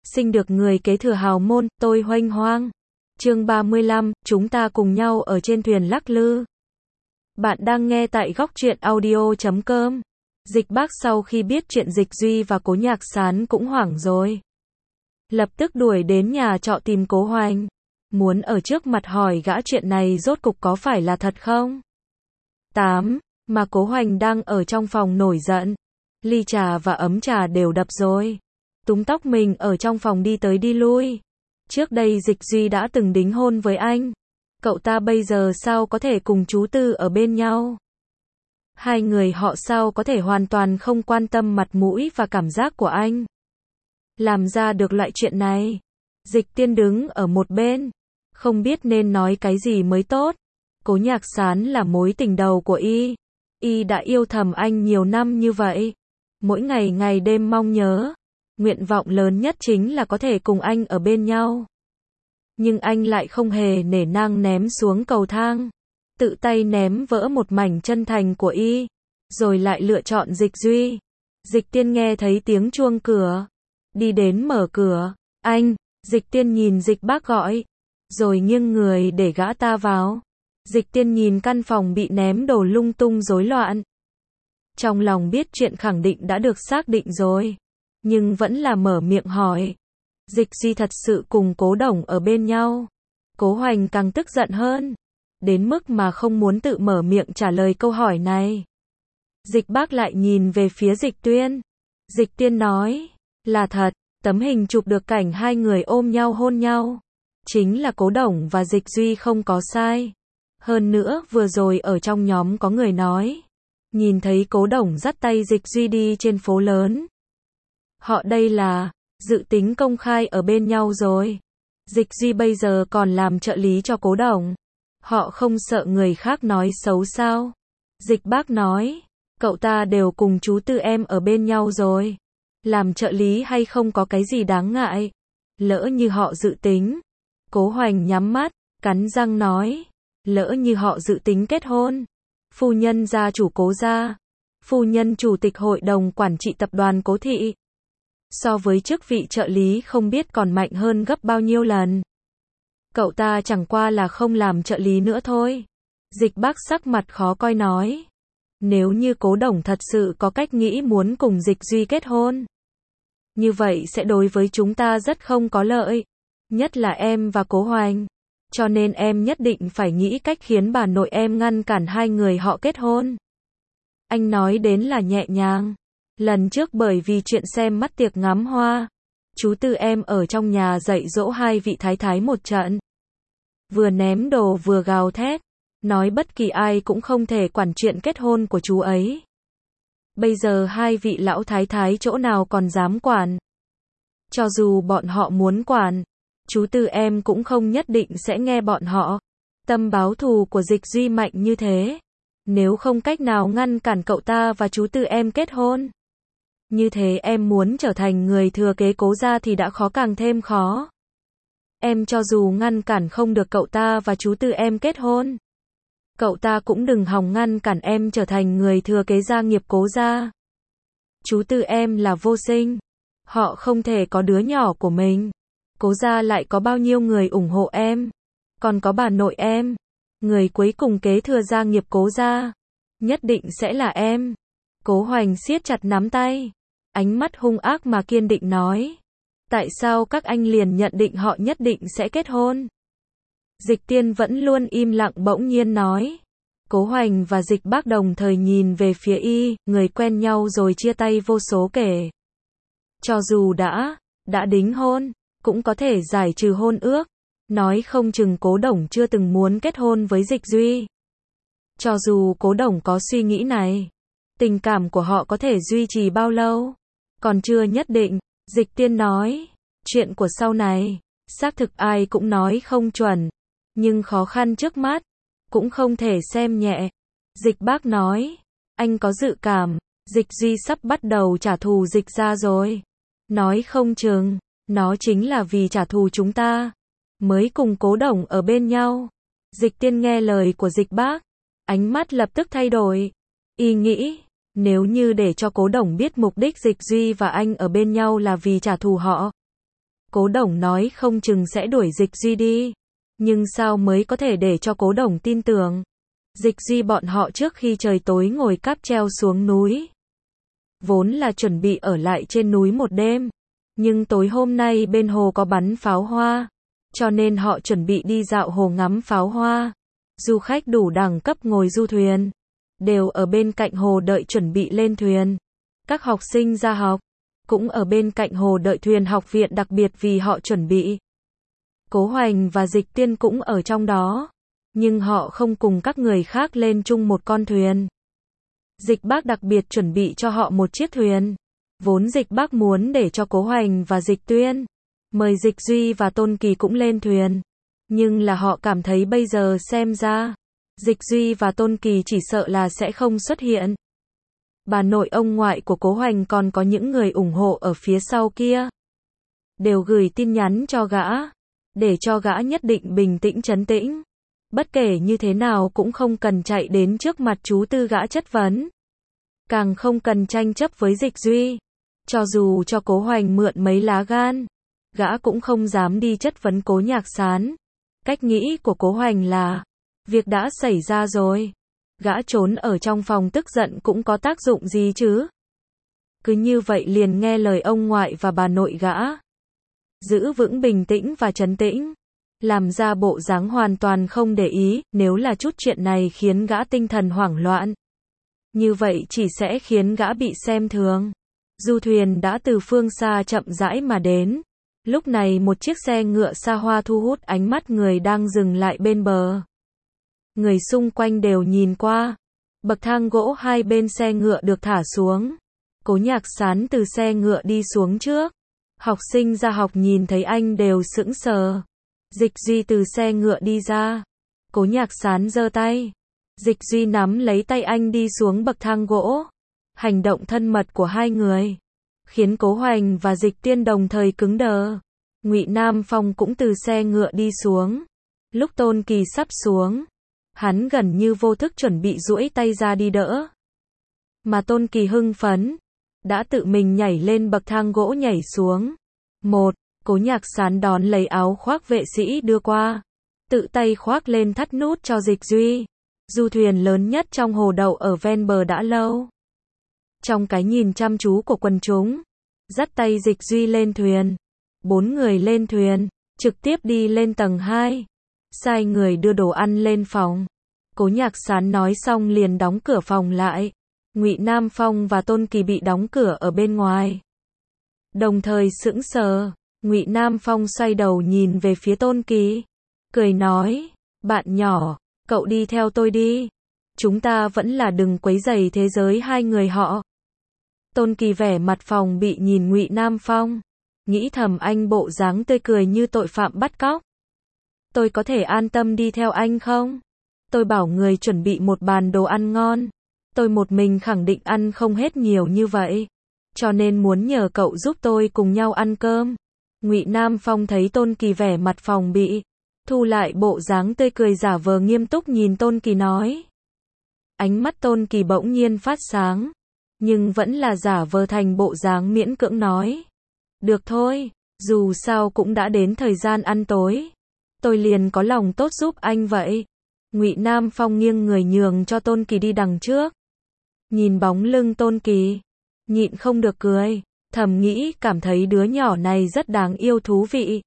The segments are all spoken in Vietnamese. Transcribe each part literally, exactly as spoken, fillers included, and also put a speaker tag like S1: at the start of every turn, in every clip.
S1: sinh được người kế thừa hào môn, tôi huênh hoang. Chương ba mươi lăm, chúng ta cùng nhau ở trên thuyền lắc lư. Bạn đang nghe tại góc truyện audio chấm com. Dịch Bác sau khi biết chuyện Dịch Duy và Cố Nhạc Sán cũng hoảng rồi. Lập tức đuổi đến nhà trọ tìm Cố Hoành. Muốn ở trước mặt hỏi gã chuyện này rốt cục có phải là thật không? tám. Mà Cố Hoành đang ở trong phòng nổi giận. Ly trà và ấm trà đều đập rồi. Túm tóc mình ở trong phòng đi tới đi lui. Trước đây Dịch Duy đã từng đính hôn với anh. Cậu ta bây giờ sao có thể cùng chú Tư ở bên nhau? Hai người họ sao có thể hoàn toàn không quan tâm mặt mũi và cảm giác của anh? Làm ra được loại chuyện này. Dịch Tiên đứng ở một bên. Không biết nên nói cái gì mới tốt. Cố Nhạc Sán là mối tình đầu của y. Y đã yêu thầm anh nhiều năm như vậy. Mỗi ngày ngày đêm mong nhớ. Nguyện vọng lớn nhất chính là có thể cùng anh ở bên nhau. Nhưng anh lại không hề nể nang ném xuống cầu thang. Tự tay ném vỡ một mảnh chân thành của y. Rồi lại lựa chọn Dịch Duy. Dịch Tiên nghe thấy tiếng chuông cửa. Đi đến mở cửa. Anh, Dịch Tiên nhìn Dịch Bác gọi. Rồi nghiêng người để gã ta vào. Dịch Tiên nhìn căn phòng bị ném đồ lung tung rối loạn. Trong lòng biết chuyện khẳng định đã được xác định rồi. Nhưng vẫn là mở miệng hỏi. Dịch Duy thật sự cùng Cố Đồng ở bên nhau. Cố Hoành càng tức giận hơn. Đến mức mà không muốn tự mở miệng trả lời câu hỏi này. Dịch Bác lại nhìn về phía Dịch Tuyên. Dịch Tiên nói. Là thật, tấm hình chụp được cảnh hai người ôm nhau hôn nhau. Chính là Cố Đồng và Dịch Duy không có sai. Hơn nữa vừa rồi ở trong nhóm có người nói. Nhìn thấy Cố Đồng dắt tay Dịch Duy đi trên phố lớn. Họ đây là dự tính công khai ở bên nhau rồi. Dịch Duy bây giờ còn làm trợ lý cho Cố Đồng. Họ không sợ người khác nói xấu sao? Dịch Bác nói. Cậu ta đều cùng chú Tư em ở bên nhau rồi. Làm trợ lý hay không có cái gì đáng ngại. Lỡ như họ dự tính. Cố Hoành nhắm mắt, cắn răng nói. Lỡ như họ dự tính kết hôn. Phu nhân gia chủ Cố gia. Phu nhân chủ tịch hội đồng quản trị tập đoàn Cố thị. So với chức vị trợ lý không biết còn mạnh hơn gấp bao nhiêu lần. Cậu ta chẳng qua là không làm trợ lý nữa thôi. Dịch Bác sắc mặt khó coi nói. Nếu như Cố Đồng thật sự có cách nghĩ muốn cùng Dịch Duy kết hôn. Như vậy sẽ đối với chúng ta rất không có lợi. Nhất là em và Cố Hoành. Cho nên em nhất định phải nghĩ cách khiến bà nội em ngăn cản hai người họ kết hôn. Anh nói đến là nhẹ nhàng. Lần trước bởi vì chuyện xem mắt tiệc ngắm hoa. Chú Tư em ở trong nhà dạy dỗ hai vị thái thái một trận. Vừa ném đồ vừa gào thét. Nói bất kỳ ai cũng không thể quản chuyện kết hôn của chú ấy. Bây giờ hai vị lão thái thái chỗ nào còn dám quản. Cho dù bọn họ muốn quản. Chú Tư em cũng không nhất định sẽ nghe bọn họ. Tâm báo thù của Dịch Duy mạnh như thế. Nếu không cách nào ngăn cản cậu ta và chú Tư em kết hôn. Như thế em muốn trở thành người thừa kế Cố gia thì đã khó càng thêm khó. Em cho dù ngăn cản không được cậu ta và chú Tư em kết hôn. Cậu ta cũng đừng hòng ngăn cản em trở thành người thừa kế gia nghiệp Cố gia. Chú Tư em là vô sinh. Họ không thể có đứa nhỏ của mình. Cố gia lại có bao nhiêu người ủng hộ em. Còn có bà nội em. Người cuối cùng kế thừa gia nghiệp Cố gia. Nhất định sẽ là em. Cố Hoành siết chặt nắm tay. Ánh mắt hung ác mà kiên định nói. Tại sao các anh liền nhận định họ nhất định sẽ kết hôn? Dịch Tiên vẫn luôn im lặng bỗng nhiên nói. Cố Hoành và Dịch Bác đồng thời nhìn về phía y, người quen nhau rồi chia tay vô số kể. Cho dù đã, đã đính hôn, cũng có thể giải trừ hôn ước. Nói không chừng Cố Đồng chưa từng muốn kết hôn với Dịch Duy. Cho dù Cố Đồng có suy nghĩ này, tình cảm của họ có thể duy trì bao lâu? Còn chưa nhất định, Dịch Tiên nói. Chuyện của sau này, xác thực ai cũng nói không chuẩn. Nhưng khó khăn trước mắt, cũng không thể xem nhẹ. Dịch Bác nói. Anh có dự cảm, Dịch Duy sắp bắt đầu trả thù Dịch gia rồi. Nói không chừng, nó chính là vì trả thù chúng ta. Mới cùng Cố Đồng ở bên nhau. Dịch Tiên nghe lời của Dịch Bác. Ánh mắt lập tức thay đổi. Y nghĩ, nếu như để cho Cố Đồng biết mục đích Dịch Duy và anh ở bên nhau là vì trả thù họ. Cố Đồng nói không chừng sẽ đuổi Dịch Duy đi. Nhưng sao mới có thể để cho Cố Đồng tin tưởng? Dịch Duy bọn họ trước khi trời tối ngồi cáp treo xuống núi. Vốn là chuẩn bị ở lại trên núi một đêm. Nhưng tối hôm nay bên hồ có bắn pháo hoa. Cho nên họ chuẩn bị đi dạo hồ ngắm pháo hoa. Du khách đủ đẳng cấp ngồi du thuyền. Đều ở bên cạnh hồ đợi chuẩn bị lên thuyền. Các học sinh ra học. Cũng ở bên cạnh hồ đợi thuyền học viện đặc biệt vì họ chuẩn bị. Cố Hoành và Dịch Tiên cũng ở trong đó. Nhưng họ không cùng các người khác lên chung một con thuyền. Dịch Bác đặc biệt chuẩn bị cho họ một chiếc thuyền. Vốn Dịch Bác muốn để cho Cố Hoành và Dịch Tuyên mời Dịch Duy và Tôn Kỳ cũng lên thuyền. Nhưng là họ cảm thấy bây giờ xem ra Dịch Duy và Tôn Kỳ chỉ sợ là sẽ không xuất hiện. Bà nội ông ngoại của Cố Hoành còn có những người ủng hộ ở phía sau kia. Đều gửi tin nhắn cho gã. Để cho gã nhất định bình tĩnh trấn tĩnh. Bất kể như thế nào cũng không cần chạy đến trước mặt chú Tư gã chất vấn. Càng không cần tranh chấp với Dịch Duy. Cho dù cho Cố Hoành mượn mấy lá gan. Gã cũng không dám đi chất vấn Cố Nhạc Sán. Cách nghĩ của Cố Hoành là việc đã xảy ra rồi. Gã trốn ở trong phòng tức giận cũng có tác dụng gì chứ. Cứ như vậy liền nghe lời ông ngoại và bà nội gã. Giữ vững bình tĩnh và trấn tĩnh. Làm ra bộ dáng hoàn toàn không để ý. Nếu là chút chuyện này khiến gã tinh thần hoảng loạn. Như vậy chỉ sẽ khiến gã bị xem thường. Du thuyền đã từ phương xa chậm rãi mà đến. Lúc này một chiếc xe ngựa xa hoa thu hút ánh mắt người đang dừng lại bên bờ. Người xung quanh đều nhìn qua. Bậc thang gỗ hai bên xe ngựa được thả xuống. Cố Nhạc Sán từ xe ngựa đi xuống trước. Học sinh ra học nhìn thấy anh đều sững sờ. Dịch Duy từ xe ngựa đi ra. Cố Nhạc Sán giơ tay. Dịch Duy nắm lấy tay anh đi xuống bậc thang gỗ. Hành động thân mật của hai người khiến Cố Hoành và Dịch Tiên đồng thời cứng đờ. Ngụy Nam Phong cũng từ xe ngựa đi xuống. Lúc Tôn Kỳ sắp xuống, hắn gần như vô thức chuẩn bị duỗi tay ra đi đỡ. Mà Tôn Kỳ hưng phấn, đã tự mình nhảy lên bậc thang gỗ nhảy xuống. Một, Cố Nhạc Sán đón lấy áo khoác vệ sĩ đưa qua. Tự tay khoác lên thắt nút cho Dịch Duy. Du thuyền lớn nhất trong hồ đậu ở ven bờ đã lâu. Trong cái nhìn chăm chú của quần chúng, dắt tay Dịch Duy lên thuyền. Bốn người lên thuyền, trực tiếp đi lên tầng hai. Sai người đưa đồ ăn lên phòng. Cố Nhạc Sán nói xong liền đóng cửa phòng lại. Ngụy Nam Phong và Tôn Kỳ bị đóng cửa ở bên ngoài. Đồng thời sững sờ, Ngụy Nam Phong xoay đầu nhìn về phía Tôn Kỳ. Cười nói, bạn nhỏ, cậu đi theo tôi đi. Chúng ta vẫn là đừng quấy rầy thế giới hai người họ. Tôn Kỳ vẻ mặt phòng bị nhìn Ngụy Nam Phong. Nghĩ thầm anh bộ dáng tươi cười như tội phạm bắt cóc. Tôi có thể an tâm đi theo anh không? Tôi bảo người chuẩn bị một bàn đồ ăn ngon. Tôi một mình khẳng định ăn không hết nhiều như vậy. Cho nên muốn nhờ cậu giúp tôi cùng nhau ăn cơm. Ngụy Nam Phong thấy Tôn Kỳ vẻ mặt phòng bị. Thu lại bộ dáng tươi cười giả vờ nghiêm túc nhìn Tôn Kỳ nói. Ánh mắt Tôn Kỳ bỗng nhiên phát sáng. Nhưng vẫn là giả vờ thành bộ dáng miễn cưỡng nói. Được thôi, dù sao cũng đã đến thời gian ăn tối. Tôi liền có lòng tốt giúp anh vậy. Ngụy Nam Phong nghiêng người nhường cho Tôn Kỳ đi đằng trước. Nhìn bóng lưng Tôn Kỳ, nhịn không được cười, thầm nghĩ cảm thấy đứa nhỏ này rất đáng yêu thú vị.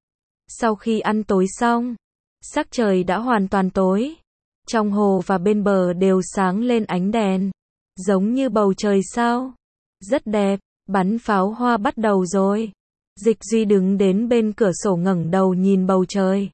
S1: Sau khi ăn tối xong, sắc trời đã hoàn toàn tối. Trong hồ và bên bờ đều sáng lên ánh đèn, giống như bầu trời sao. Rất đẹp, bắn pháo hoa bắt đầu rồi. Dịch Duy đứng đến bên cửa sổ ngẩng đầu nhìn bầu trời.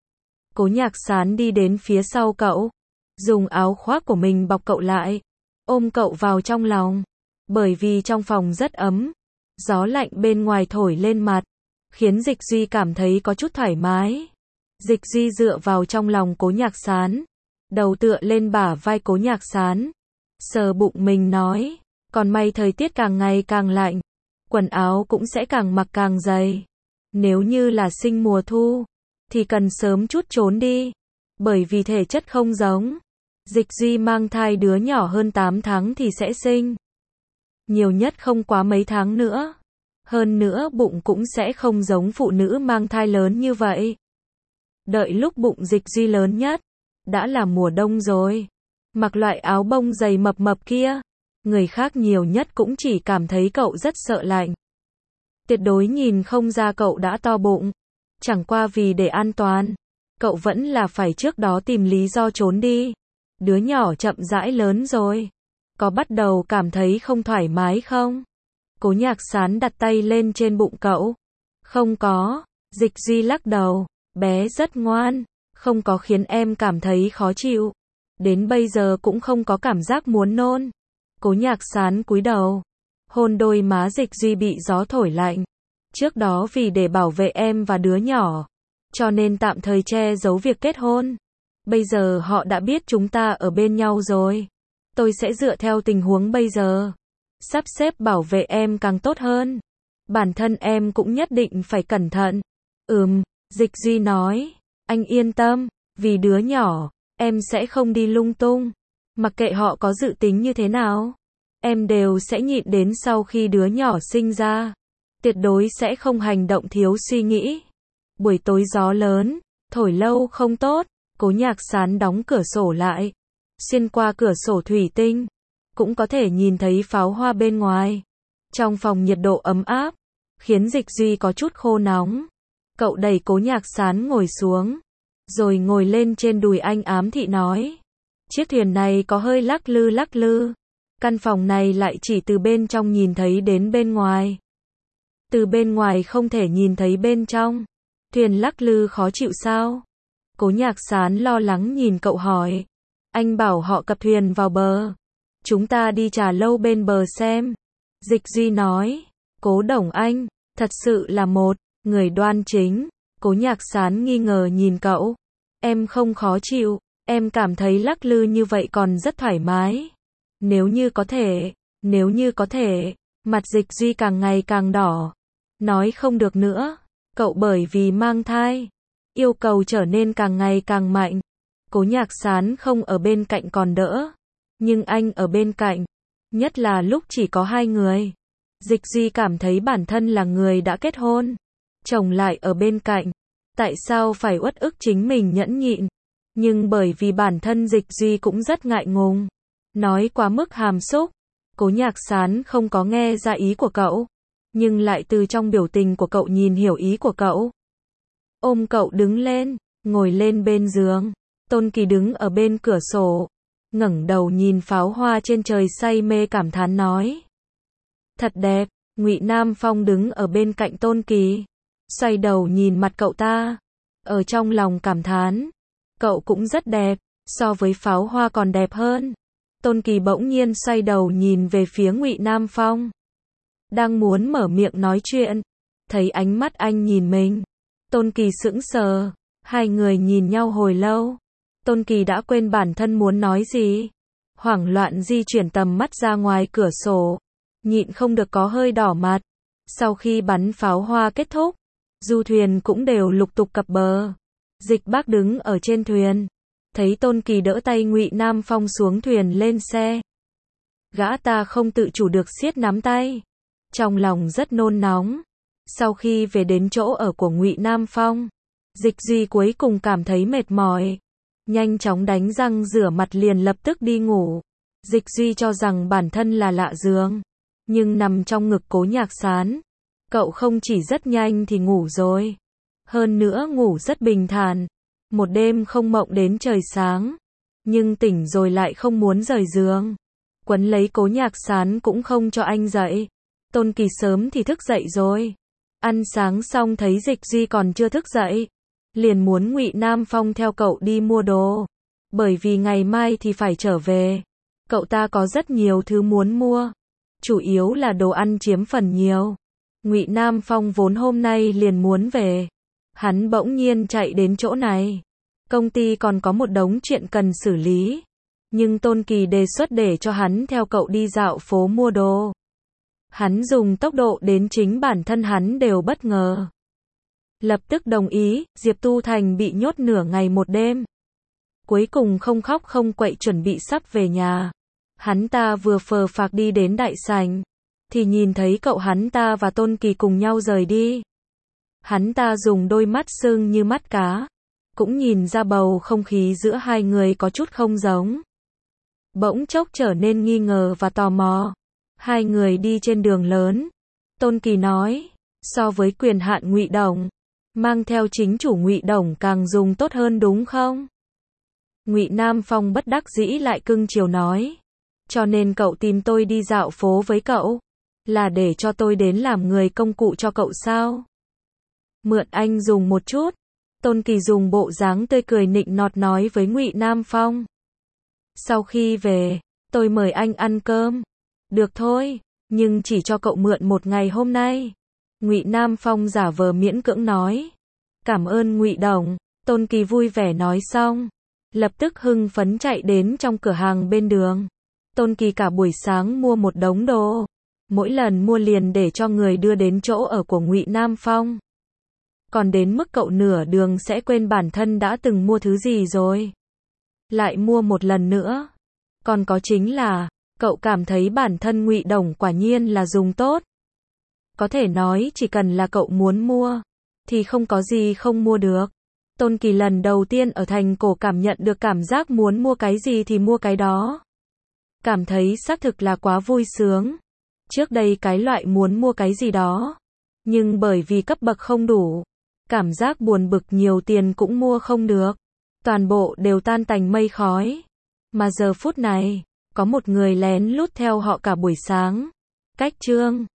S1: Cố Nhạc Sán đi đến phía sau cậu, dùng áo khoác của mình bọc cậu lại, ôm cậu vào trong lòng. Bởi vì trong phòng rất ấm, gió lạnh bên ngoài thổi lên mặt, khiến Dịch Duy cảm thấy có chút thoải mái. Dịch Duy dựa vào trong lòng Cố Nhạc Sán, đầu tựa lên bả vai Cố Nhạc Sán, sờ bụng mình nói, còn may thời tiết càng ngày càng lạnh, quần áo cũng sẽ càng mặc càng dày. Nếu như là sinh mùa thu, thì cần sớm chút trốn đi, bởi vì thể chất không giống. Dịch Duy mang thai đứa nhỏ hơn tám tháng thì sẽ sinh. Nhiều nhất không quá mấy tháng nữa. Hơn nữa bụng cũng sẽ không giống phụ nữ mang thai lớn như vậy. Đợi lúc bụng Dịch Duy lớn nhất, đã là mùa đông rồi. Mặc loại áo bông dày mập mập kia, người khác nhiều nhất cũng chỉ cảm thấy cậu rất sợ lạnh. Tuyệt đối nhìn không ra cậu đã to bụng. Chẳng qua vì để an toàn, cậu vẫn là phải trước đó tìm lý do trốn đi. Đứa nhỏ chậm rãi lớn rồi. Có bắt đầu cảm thấy không thoải mái không? Cố Nhạc Sán đặt tay lên trên bụng cậu. Không có. Dịch Duy lắc đầu. Bé rất ngoan. Không có khiến em cảm thấy khó chịu. Đến bây giờ cũng không có cảm giác muốn nôn. Cố Nhạc Sán cúi đầu. Hôn đôi má Dịch Duy bị gió thổi lạnh. Trước đó vì để bảo vệ em và đứa nhỏ, cho nên tạm thời che giấu việc kết hôn. Bây giờ họ đã biết chúng ta ở bên nhau rồi. Tôi sẽ dựa theo tình huống bây giờ, sắp xếp bảo vệ em càng tốt hơn. Bản thân em cũng nhất định phải cẩn thận. Ừm, Dịch Duy nói. Anh yên tâm, vì đứa nhỏ, em sẽ không đi lung tung. Mặc kệ họ có dự tính như thế nào, em đều sẽ nhịn đến sau khi đứa nhỏ sinh ra. Tuyệt đối sẽ không hành động thiếu suy nghĩ. Buổi tối gió lớn, thổi lâu không tốt. Cố Nhạc Sán đóng cửa sổ lại. Xuyên qua cửa sổ thủy tinh, cũng có thể nhìn thấy pháo hoa bên ngoài. Trong phòng nhiệt độ ấm áp, khiến Dịch Duy có chút khô nóng. Cậu đẩy Cố Nhạc Sán ngồi xuống, rồi ngồi lên trên đùi anh ám thị nói. Chiếc thuyền này có hơi lắc lư lắc lư. Căn phòng này lại chỉ từ bên trong nhìn thấy đến bên ngoài. Từ bên ngoài không thể nhìn thấy bên trong. Thuyền lắc lư khó chịu sao? Cố Nhạc Sán lo lắng nhìn cậu hỏi. Anh bảo họ cập thuyền vào bờ. Chúng ta đi trà lâu bên bờ xem. Dịch Duy nói. Cố Đồng Anh, thật sự là một người đoan chính. Cố Nhạc Sán nghi ngờ nhìn cậu. Em không khó chịu, em cảm thấy lắc lư như vậy còn rất thoải mái. Nếu như có thể, nếu như có thể, mặt Dịch Duy càng ngày càng đỏ. Nói không được nữa, cậu bởi vì mang thai, yêu cầu trở nên càng ngày càng mạnh. Cố Nhạc Sán không ở bên cạnh còn đỡ, nhưng anh ở bên cạnh, nhất là lúc chỉ có hai người. Dịch Duy cảm thấy bản thân là người đã kết hôn, chồng lại ở bên cạnh, tại sao phải uất ức chính mình nhẫn nhịn? Nhưng bởi vì bản thân Dịch Duy cũng rất ngại ngùng, nói quá mức hàm xúc. Cố Nhạc Sán không có nghe ra ý của cậu, nhưng lại từ trong biểu tình của cậu nhìn hiểu ý của cậu. Ôm cậu đứng lên, ngồi lên bên giường. Tôn Kỳ đứng ở bên cửa sổ, ngẩng đầu nhìn pháo hoa trên trời say mê cảm thán nói. Thật đẹp. Ngụy Nam Phong đứng ở bên cạnh Tôn Kỳ, xoay đầu nhìn mặt cậu ta, ở trong lòng cảm thán. Cậu cũng rất đẹp, so với pháo hoa còn đẹp hơn. Tôn Kỳ bỗng nhiên xoay đầu nhìn về phía Ngụy Nam Phong. Đang muốn mở miệng nói chuyện, thấy ánh mắt anh nhìn mình. Tôn Kỳ sững sờ, hai người nhìn nhau hồi lâu. Tôn Kỳ đã quên bản thân muốn nói gì. Hoảng loạn di chuyển tầm mắt ra ngoài cửa sổ, nhịn không được có hơi đỏ mặt. Sau khi bắn pháo hoa kết thúc, du thuyền cũng đều lục tục cập bờ. Dịch Bác đứng ở trên thuyền, thấy Tôn Kỳ đỡ tay Ngụy Nam Phong xuống thuyền lên xe. Gã ta không tự chủ được siết nắm tay, trong lòng rất nôn nóng. Sau khi về đến chỗ ở của Ngụy Nam Phong, Dịch Duy cuối cùng cảm thấy mệt mỏi, nhanh chóng đánh răng rửa mặt liền lập tức đi ngủ. Dịch Duy cho rằng bản thân là lạ giường, nhưng nằm trong ngực Cố Nhạc Sán, cậu không chỉ rất nhanh thì ngủ rồi, hơn nữa ngủ rất bình thản, một đêm không mộng đến trời sáng, nhưng tỉnh rồi lại không muốn rời giường. Quấn lấy Cố Nhạc Sán cũng không cho anh dậy. Tôn Kỳ sớm thì thức dậy rồi. Ăn sáng xong thấy Dịch Duy còn chưa thức dậy, liền muốn Ngụy Nam Phong theo cậu đi mua đồ, bởi vì ngày mai thì phải trở về. Cậu ta có rất nhiều thứ muốn mua, chủ yếu là đồ ăn chiếm phần nhiều. Ngụy Nam Phong vốn hôm nay liền muốn về, hắn bỗng nhiên chạy đến chỗ này. Công ty còn có một đống chuyện cần xử lý, nhưng Tôn Kỳ đề xuất để cho hắn theo cậu đi dạo phố mua đồ. Hắn dùng tốc độ đến chính bản thân hắn đều bất ngờ. Lập tức đồng ý. Diệp Tu Thành bị nhốt nửa ngày một đêm, cuối cùng không khóc không quậy chuẩn bị sắp về nhà. Hắn ta vừa phờ phạc đi đến đại sảnh, thì nhìn thấy cậu hắn ta và Tôn Kỳ cùng nhau rời đi. Hắn ta dùng đôi mắt sưng như mắt cá, cũng nhìn ra bầu không khí giữa hai người có chút không giống. Bỗng chốc trở nên nghi ngờ và tò mò. Hai người đi trên đường lớn. Tôn Kỳ nói, so với quyền hạn Ngụy Đồng, mang theo chính chủ Ngụy Đồng càng dùng tốt hơn đúng không? Ngụy Nam Phong bất đắc dĩ lại cưng chiều nói, cho nên cậu tìm tôi đi dạo phố với cậu, là để cho tôi đến làm người công cụ cho cậu sao? Mượn anh dùng một chút. Tôn Kỳ dùng bộ dáng tươi cười nịnh nọt nói với Ngụy Nam Phong. Sau khi về, tôi mời anh ăn cơm. Được thôi, nhưng chỉ cho cậu mượn một ngày hôm nay. Ngụy Nam Phong giả vờ miễn cưỡng nói. Cảm ơn Ngụy Đồng. Tôn Kỳ vui vẻ nói xong, lập tức hưng phấn chạy đến trong cửa hàng bên đường. Tôn Kỳ cả buổi sáng mua một đống đồ, mỗi lần mua liền để cho người đưa đến chỗ ở của Ngụy Nam Phong. Còn đến mức cậu nửa đường sẽ quên bản thân đã từng mua thứ gì rồi. Lại mua một lần nữa. Còn có chính là, cậu cảm thấy bản thân Ngụy Đồng quả nhiên là dùng tốt. Có thể nói chỉ cần là cậu muốn mua, thì không có gì không mua được. Tôn Kỳ lần đầu tiên ở thành cổ cảm nhận được cảm giác muốn mua cái gì thì mua cái đó. Cảm thấy xác thực là quá vui sướng. Trước đây cái loại muốn mua cái gì đó, nhưng bởi vì cấp bậc không đủ, cảm giác buồn bực nhiều tiền cũng mua không được. Toàn bộ đều tan tành mây khói. Mà giờ phút này, có một người lén lút theo họ cả buổi sáng. Cách chương